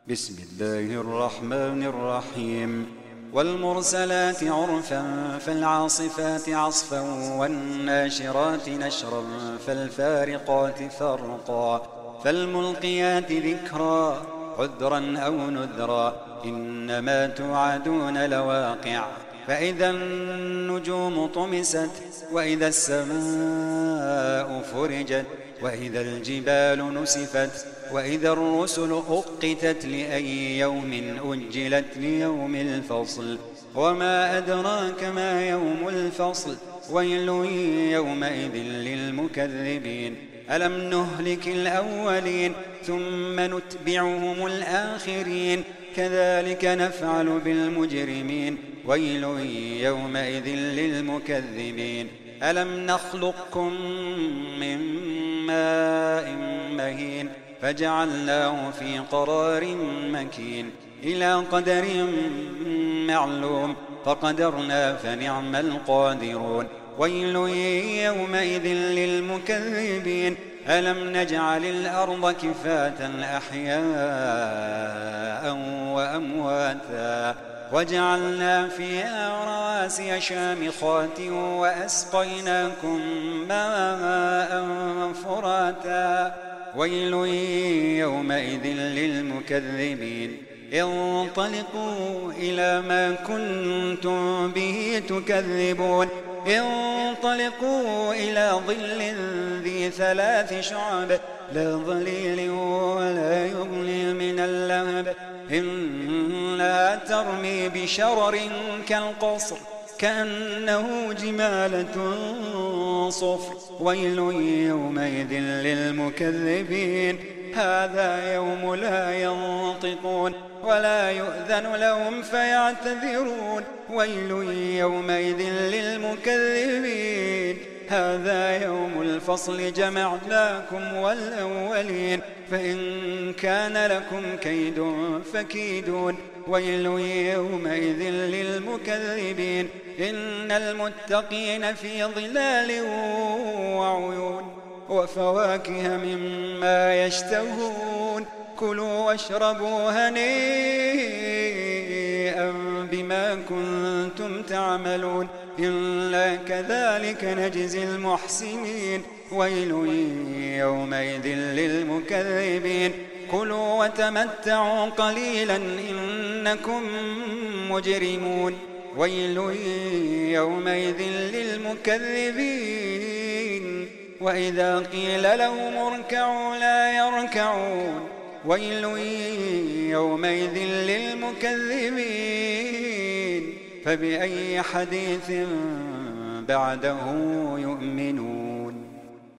بسم الله الرحمن الرحيم والمرسلات عرفا فالعاصفات عصفا والناشرات نشرا فالفارقات فرقا فالملقيات ذكرا عذرا أو نذرا إنما توعدون لواقع فإذا النجوم طمست وإذا السماء فرجت وإذا الجبال نسفت وإذا الرسل أقتت لأي يوم أجلت ليوم الفصل وما أدراك ما يوم الفصل ويل يومئذ للمكذبين ألم نهلك الأولين ثم نتبعهم الآخرين كذلك نفعل بالمجرمين ويل يومئذ للمكذبين ألم نخلقكم من ماء مهين فجعلناه في قرار مكين إلى قدر معلوم فقدرنا فنعم القادرون ويل يومئذ للمكذبين ألم نجعل الأرض كفاة أحياء وأمواتا وجعلنا فيها رواسي شامخات وأسقيناكم ماء فراتا ويل يومئذ للمكذبين انطلقوا إلى ما كنتم به تكذبون انطلقوا إلى ظل ذي 3 شعب لا ظليل ولا يغني من اللهب إنها ترمي بشرر كالقصر كأنه جمالة صفر ويل يومئذ للمكذبين هذا يوم لا ينطقون ولا يؤذن لهم فيعتذرون ويل يومئذ للمكذبين هذا يوم الفصل جمعناكم والأولين فإن كان لكم كيد فكيدون ويل يومئذ للمكذبين إن المتقين في ظلال وعيون وفواكه مما يشتهون كلوا واشربوا هنيئا بما كنتم تعملون إلا كذلك نجزي المحسنين ويل يومئذ للمكذبين كلوا وتمتعوا قليلا إنكم مجرمون ويل يومئذ للمكذبين وإذا قيل لهم اركعوا لا يركعون ويل يومئذ للمكذبين فبأي حديث بعده يؤمنون